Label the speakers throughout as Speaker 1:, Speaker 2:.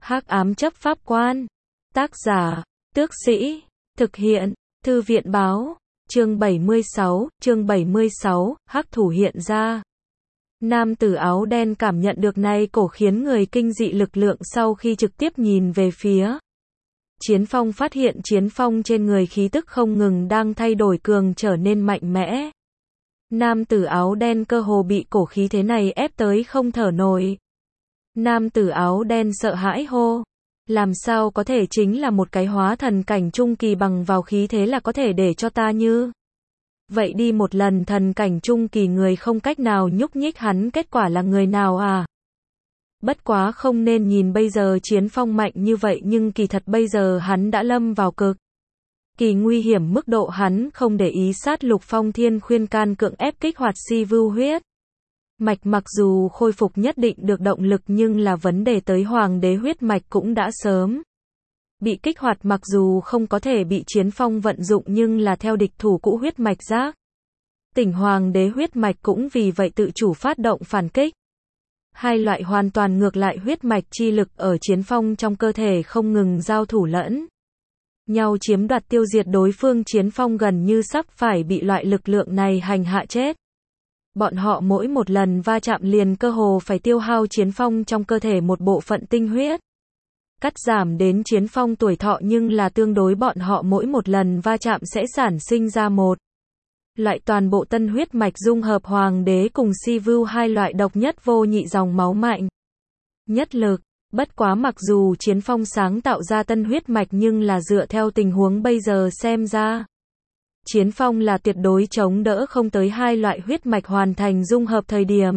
Speaker 1: Hắc ám chấp pháp quan. Tác giả, Tước Sĩ. Thực hiện, Thư viện báo. Chương 76, Hắc thủ hiện ra. Nam tử áo đen cảm nhận được nay cổ khiến người kinh dị lực lượng sau khi trực tiếp nhìn về phía Chiến Phong, phát hiện Chiến Phong trên người khí tức không ngừng đang thay đổi cường trở nên mạnh mẽ. Nam tử áo đen cơ hồ bị cổ khí thế này ép tới không thở nổi. Nam tử áo đen sợ hãi hô. Làm sao có thể, chính là một cái hóa thần cảnh trung kỳ bằng vào khí thế là có thể để cho ta như vậy đi một lần. Thần cảnh trung kỳ người không cách nào nhúc nhích hắn, kết quả là người nào à? Bất quá không nên nhìn bây giờ Chiến Phong mạnh như vậy, nhưng kỳ thật bây giờ hắn đã lâm vào cực kỳ nguy hiểm mức độ. Hắn không để ý sát lục phong thiên khuyên can cưỡng ép kích hoạt si vưu huyết mạch, mặc dù khôi phục nhất định được động lực nhưng là vấn đề tới hoàng đế huyết mạch cũng đã sớm bị kích hoạt, mặc dù không có thể bị Chiến Phong vận dụng nhưng là theo địch thủ cũ huyết mạch giác tỉnh, hoàng đế huyết mạch cũng vì vậy tự chủ phát động phản kích. Hai loại hoàn toàn ngược lại huyết mạch chi lực ở Chiến Phong trong cơ thể không ngừng giao thủ lẫn nhau chiếm đoạt tiêu diệt đối phương. Chiến Phong gần như sắp phải bị loại lực lượng này hành hạ chết. Bọn họ mỗi một lần va chạm liền cơ hồ phải tiêu hao Chiến Phong trong cơ thể một bộ phận tinh huyết, cắt giảm đến Chiến Phong tuổi thọ, nhưng là tương đối bọn họ mỗi một lần va chạm sẽ sản sinh ra một loại toàn bộ tân huyết mạch dung hợp hoàng đế cùng si vưu, hai loại độc nhất vô nhị dòng máu mạnh nhất lực. Bất quá mặc dù Chiến Phong sáng tạo ra tân huyết mạch nhưng là dựa theo tình huống bây giờ xem ra Chiến Phong là tuyệt đối chống đỡ không tới hai loại huyết mạch hoàn thành dung hợp thời điểm.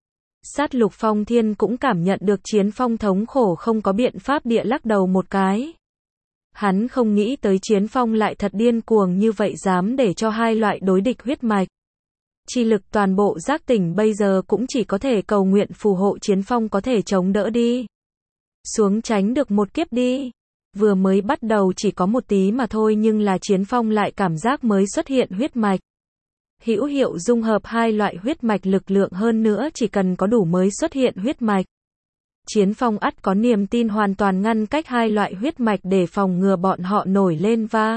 Speaker 1: Sát lục phong thiên cũng cảm nhận được Chiến Phong thống khổ, không có biện pháp địa lắc đầu một cái. Hắn không nghĩ tới Chiến Phong lại thật điên cuồng như vậy, dám để cho hai loại đối địch huyết mạch chi lực toàn bộ giác tỉnh. Bây giờ cũng chỉ có thể cầu nguyện phù hộ Chiến Phong có thể chống đỡ đi xuống, tránh được một kiếp đi. Vừa mới bắt đầu chỉ có một tí mà thôi, nhưng là Chiến Phong lại cảm giác mới xuất hiện huyết mạch hữu hiệu dung hợp hai loại huyết mạch lực lượng, hơn nữa chỉ cần có đủ mới xuất hiện huyết mạch. Chiến Phong ắt có niềm tin hoàn toàn ngăn cách hai loại huyết mạch để phòng ngừa bọn họ nổi lên va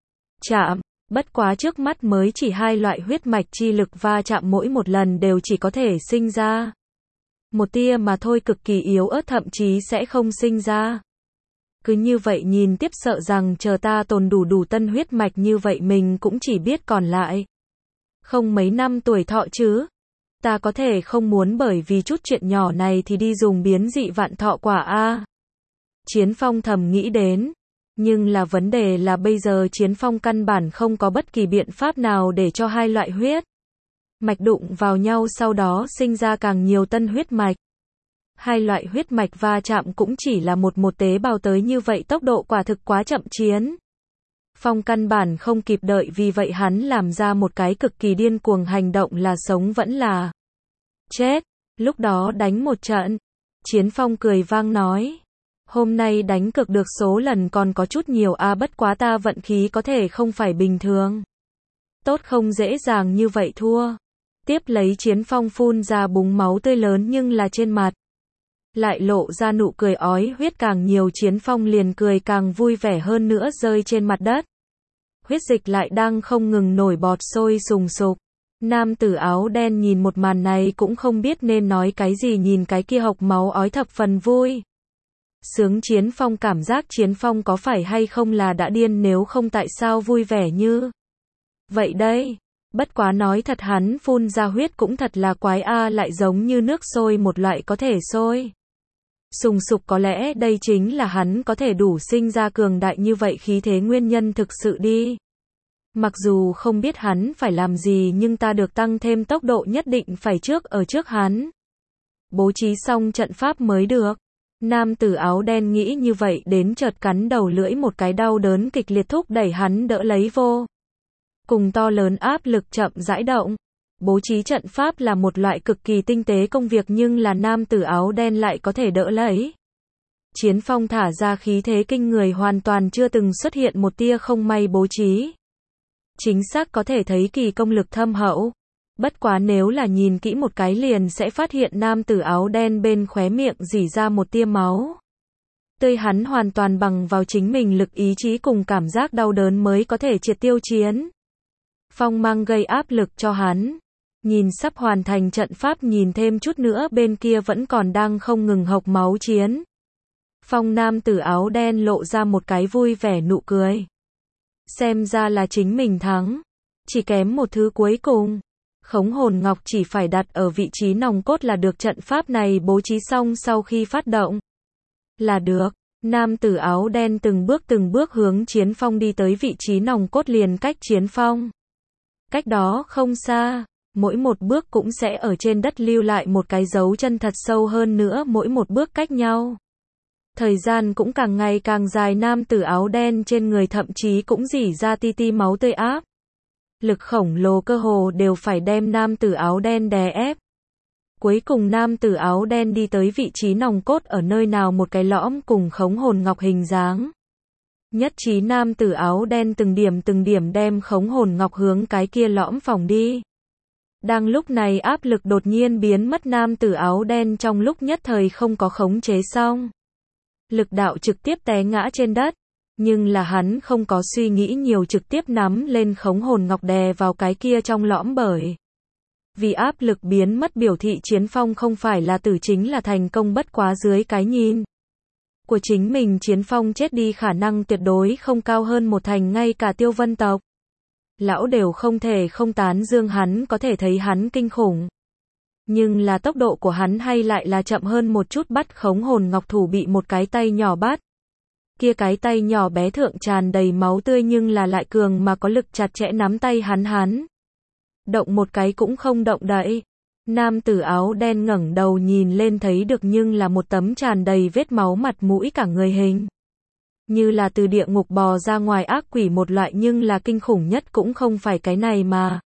Speaker 1: chạm. Bất quá trước mắt mới chỉ hai loại huyết mạch chi lực va chạm, mỗi một lần đều chỉ có thể sinh ra một tia mà thôi, cực kỳ yếu ớt, thậm chí sẽ không sinh ra. Cứ như vậy nhìn tiếp, sợ rằng chờ ta tồn đủ tân huyết mạch như vậy mình cũng chỉ biết còn lại không mấy năm tuổi thọ chứ. Ta có thể không muốn bởi vì chút chuyện nhỏ này thì đi dùng biến dị vạn thọ quả a. Chiến Phong thầm nghĩ đến. Nhưng là vấn đề là bây giờ Chiến Phong căn bản không có bất kỳ biện pháp nào để cho hai loại huyết mạch đụng vào nhau, sau đó sinh ra càng nhiều tân huyết mạch. Hai loại huyết mạch va chạm cũng chỉ là một tế bào tới, như vậy tốc độ quả thực quá chậm. Chiến Phong căn bản không kịp đợi, vì vậy hắn làm ra một cái cực kỳ điên cuồng hành động, là sống vẫn là chết. Lúc đó đánh một trận, Chiến Phong cười vang nói, hôm nay đánh cược được số lần còn có chút nhiều a, bất quá ta vận khí có thể không phải bình thường tốt, không dễ dàng như vậy thua. Tiếp lấy Chiến Phong phun ra búng máu tươi lớn, nhưng là trên mặt lại lộ ra nụ cười ói huyết càng nhiều. Chiến Phong liền cười càng vui vẻ hơn nữa, rơi trên mặt đất. Huyết dịch lại đang không ngừng nổi bọt sôi sùng sục. Nam tử áo đen nhìn một màn này cũng không biết nên nói cái gì, nhìn cái kia hộc máu ói thập phần vui sướng. Chiến Phong cảm giác Chiến Phong có phải hay không là đã điên, nếu không tại sao vui vẻ như vậy đây. Bất quá nói thật, hắn phun ra huyết cũng thật là quái a, lại giống như nước sôi, một loại có thể sôi sùng sục. Có lẽ đây chính là hắn có thể đủ sinh ra cường đại như vậy khí thế nguyên nhân thực sự đi. Mặc dù không biết hắn phải làm gì, nhưng ta được tăng thêm tốc độ, nhất định phải ở trước hắn bố trí xong trận pháp mới được. Nam tử áo đen nghĩ như vậy, đến chợt cắn đầu lưỡi một cái, đau đớn kịch liệt thúc đẩy hắn đỡ lấy vô cùng to lớn áp lực chậm rãi động. Bố trí trận pháp là một loại cực kỳ tinh tế công việc, nhưng là nam tử áo đen lại có thể đỡ lấy. Chiến Phong thả ra khí thế kinh người, hoàn toàn chưa từng xuất hiện một tia không may, bố trí chính xác có thể thấy kỳ công lực thâm hậu. Bất quá nếu là nhìn kỹ một cái liền sẽ phát hiện nam tử áo đen bên khóe miệng rỉ ra một tia máu tươi hắn hoàn toàn bằng vào chính mình lực ý chí cùng cảm giác đau đớn mới có thể triệt tiêu chiến phong mang gây áp lực cho hắn. Nhìn sắp hoàn thành trận pháp, nhìn thêm chút nữa bên kia vẫn còn đang không ngừng hộc máu chiến phong, nam tử áo đen lộ ra một cái vui vẻ nụ cười. Xem ra là chính mình thắng. Chỉ kém một thứ cuối cùng. Khống hồn ngọc chỉ phải đặt ở vị trí nòng cốt là được, trận pháp này bố trí xong sau khi phát động là được. Nam tử áo đen từng bước hướng chiến phong đi tới vị trí nòng cốt liền cách chiến phong. Cách đó không xa, mỗi một bước cũng sẽ ở trên đất lưu lại một cái dấu chân thật sâu, hơn nữa mỗi một bước cách nhau. Thời gian cũng càng ngày càng dài, nam tử áo đen trên người thậm chí cũng rỉ ra ti ti máu tươi áp. Lực khổng lồ cơ hồ đều phải đem nam tử áo đen đè ép. Cuối cùng nam tử áo đen đi tới vị trí nòng cốt, ở nơi nào một cái lõm cùng khống hồn ngọc hình dáng. Nhất trí nam tử áo đen từng điểm đem khống hồn ngọc hướng cái kia lõm phòng đi. Đang lúc này áp lực đột nhiên biến mất, nam tử áo đen trong lúc nhất thời không có khống chế xong. Lực đạo trực tiếp té ngã trên đất. Nhưng là hắn không có suy nghĩ nhiều, trực tiếp nắm lên khống hồn ngọc đè vào cái kia trong lõm, bởi vì áp lực biến mất biểu thị chiến phong không phải là tử chính là thành công, bất quá dưới cái nhìn của chính mình chiến phong chết đi khả năng tuyệt đối không cao hơn một thành, ngay cả Tiêu Vân tộc lão đều không thể không tán dương hắn, có thể thấy hắn kinh khủng. Nhưng là tốc độ của hắn hay lại là chậm hơn một chút, bắt khống hồn ngọc thủ bị một cái tay nhỏ bắt. Kia cái tay nhỏ bé thượng tràn đầy máu tươi nhưng là lại cường mà có lực chặt chẽ nắm tay hắn. Động một cái cũng không động đậy. Nam tử áo đen ngẩng đầu nhìn lên thấy được nhưng là một tấm tràn đầy vết máu mặt mũi cả người hình. Như là từ địa ngục bò ra ngoài ác quỷ một loại, nhưng là kinh khủng nhất cũng không phải cái này mà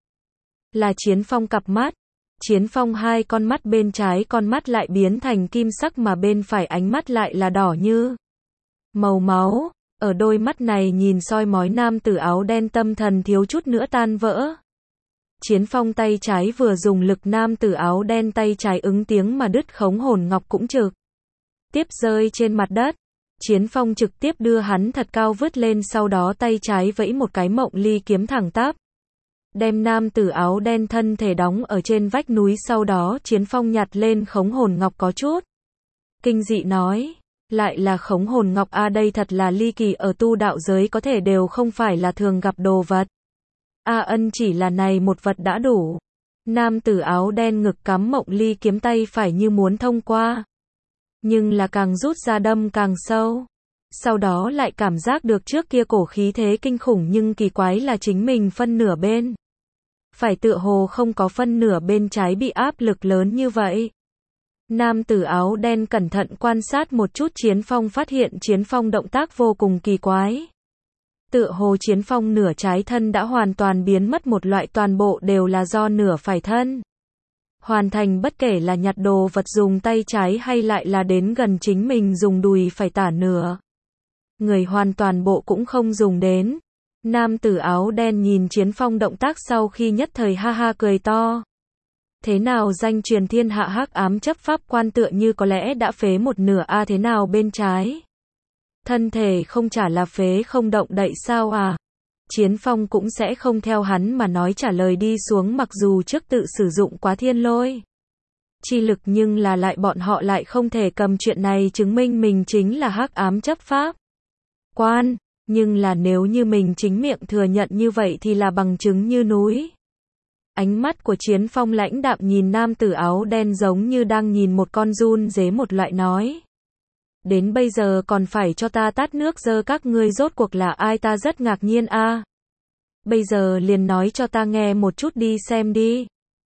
Speaker 1: là chiến phong cặp mắt. Chiến phong hai con mắt, bên trái con mắt lại biến thành kim sắc mà bên phải ánh mắt lại là đỏ như màu máu. Ở đôi mắt này nhìn soi mói nam tử áo đen, tâm thần thiếu chút nữa tan vỡ. Chiến phong tay trái vừa dùng lực, nam tử áo đen tay trái ứng tiếng mà đứt, khống hồn ngọc cũng trực tiếp rơi trên mặt đất. Chiến phong trực tiếp đưa hắn thật cao vứt lên, sau đó tay trái vẫy một cái mộng ly kiếm thẳng tắp, đem nam tử áo đen thân thể đóng ở trên vách núi. Sau đó chiến phong nhặt lên khống hồn ngọc có chút kinh dị nói, lại là khống hồn ngọc a, đây thật là ly kỳ, ở tu đạo giới có thể đều không phải là thường gặp đồ vật. Ân, chỉ là này một vật đã đủ. Nam tử áo đen ngực cắm mộng ly kiếm, tay phải như muốn thông qua, nhưng là càng rút ra đâm càng sâu. Sau đó lại cảm giác được trước kia cổ khí thế kinh khủng, nhưng kỳ quái là chính mình phân nửa bên phải tựa hồ không có phân nửa bên trái bị áp lực lớn như vậy. Nam tử áo đen cẩn thận quan sát một chút chiến phong, phát hiện chiến phong động tác vô cùng kỳ quái. Tựa hồ chiến phong nửa trái thân đã hoàn toàn biến mất một loại, toàn bộ đều là do nửa phải thân hoàn thành, bất kể là nhặt đồ vật dùng tay trái hay lại là đến gần chính mình dùng đùi phải tả nửa người hoàn toàn bộ cũng không dùng đến. Nam tử áo đen nhìn chiến phong động tác sau khi nhất thời ha ha cười to. Thế nào, danh truyền thiên hạ hắc ám chấp pháp quan tựa như có lẽ đã phế một nửa a, thế nào bên trái thân thể không chả là phế không động đậy sao à? Chiến phong cũng sẽ không theo hắn mà nói trả lời đi xuống, mặc dù trước tự sử dụng quá thiên lôi chi lực nhưng là lại bọn họ lại không thể cầm chuyện này chứng minh mình chính là hắc ám chấp pháp quan, nhưng là nếu như mình chính miệng thừa nhận như vậy thì là bằng chứng như núi. Ánh mắt của chiến phong lãnh đạm nhìn nam tử áo đen giống như đang nhìn một con giun dế một loại, nói. Đến bây giờ còn phải cho ta tát nước dơ, các ngươi rốt cuộc là ai, ta rất ngạc nhiên a. Bây giờ liền nói cho ta nghe một chút đi xem đi.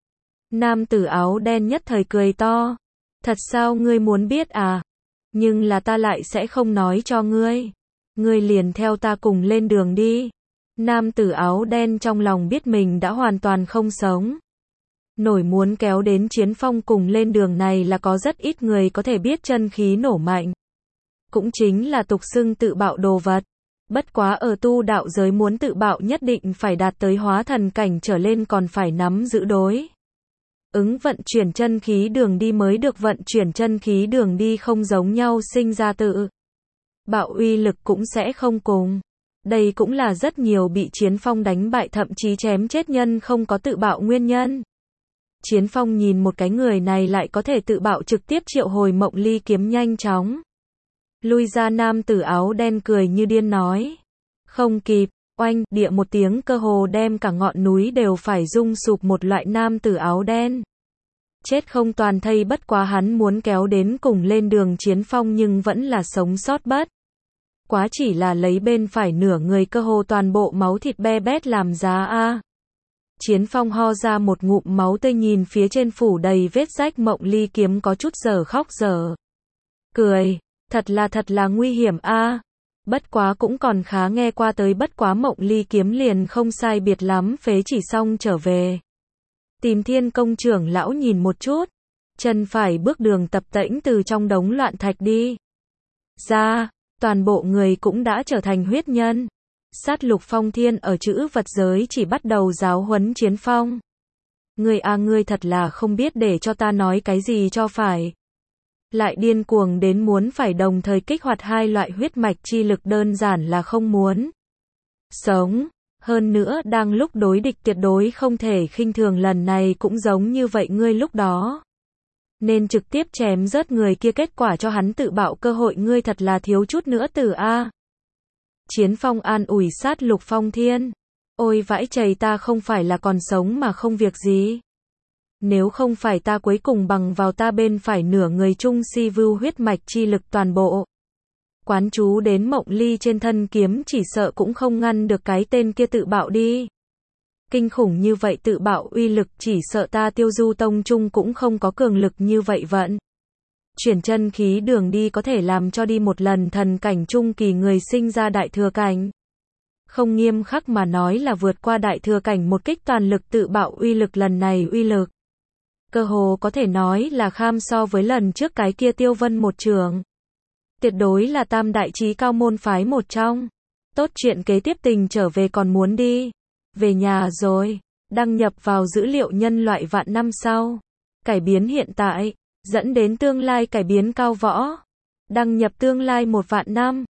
Speaker 1: Nam tử áo đen nhất thời cười to. Thật sao, ngươi muốn biết à? Nhưng là ta lại sẽ không nói cho ngươi. Ngươi liền theo ta cùng lên đường đi. Nam tử áo đen trong lòng biết mình đã hoàn toàn không sống nổi, muốn kéo đến chiến phong cùng lên đường này là có rất ít người có thể biết chân khí nổ mạnh. Cũng chính là tục xưng tự bạo đồ vật. Bất quá ở tu đạo giới muốn tự bạo nhất định phải đạt tới hóa thần cảnh trở lên, còn phải nắm giữ đối ứng vận chuyển chân khí đường đi mới được. Vận chuyển chân khí đường đi không giống nhau, sinh ra tự bạo uy lực cũng sẽ không cùng. Đây cũng là rất nhiều bị Chiến Phong đánh bại thậm chí chém chết nhân không có tự bạo nguyên nhân. Chiến Phong nhìn một cái người này lại có thể tự bạo trực tiếp triệu hồi Mộng Ly kiếm nhanh chóng. Lui ra, nam tử áo đen cười như điên nói. Không kịp, oanh, địa một tiếng, cơ hồ đem cả ngọn núi đều phải rung sụp một loại nam tử áo đen. Chết không toàn thây, bất quá hắn muốn kéo đến cùng lên đường Chiến Phong nhưng vẫn là sống sót bất quá chỉ là lấy bên phải nửa người, cơ hồ toàn bộ máu thịt be bét làm giá a. Chiến Phong ho ra một ngụm máu tươi, nhìn phía trên phủ đầy vết rách Mộng Ly kiếm có chút giờ khóc giờ cười, thật là nguy hiểm a. Bất quá cũng còn khá, nghe qua tới bất quá Mộng Ly kiếm liền không sai biệt lắm phế chỉ xong trở về. Tìm Thiên Công trưởng lão nhìn một chút, chân phải bước đường tập tễnh từ trong đống loạn thạch đi ra, toàn bộ người cũng đã trở thành huyết nhân. Sát Lục Phong Thiên ở chữ vật giới chỉ bắt đầu giáo huấn Chiến Phong. Ngươi thật là không biết để cho ta nói cái gì cho phải. Lại điên cuồng đến muốn phải đồng thời kích hoạt hai loại huyết mạch chi lực, đơn giản là không muốn sống. Hơn nữa đang lúc đối địch tuyệt đối không thể khinh thường, lần này cũng giống như vậy, ngươi lúc đó nên trực tiếp chém rớt người kia, kết quả cho hắn tự bạo cơ hội, ngươi thật là thiếu chút nữa tử a. Chiến Phong an ủi Sát Lục Phong Thiên. Ôi vãi chày, ta không phải là còn sống mà không việc gì. Nếu không phải ta cuối cùng bằng vào ta bên phải nửa người trung si vưu huyết mạch chi lực toàn bộ quán chú đến Mộng Ly trên thân kiếm, chỉ sợ cũng không ngăn được cái tên kia tự bạo đi. Kinh khủng như vậy tự bạo uy lực, chỉ sợ ta Tiêu Du Tông Trung cũng không có cường lực như vậy vận. Chuyển chân khí đường đi có thể làm cho đi một lần thần cảnh trung kỳ người sinh ra đại thừa cảnh. Không nghiêm khắc mà nói là vượt qua đại thừa cảnh, một kích toàn lực tự bạo uy lực lần này uy lực cơ hồ có thể nói là kham so với lần trước cái kia Tiêu Vân một trường. Tuyệt đối là tam đại chí cao môn phái một trong. Tốt, chuyện kế tiếp tình trở về còn muốn đi về nhà rồi. Đăng nhập vào dữ liệu nhân loại vạn năm sau. Cải biến hiện tại dẫn đến tương lai cải biến cao võ. Đăng nhập tương lai 1 vạn năm.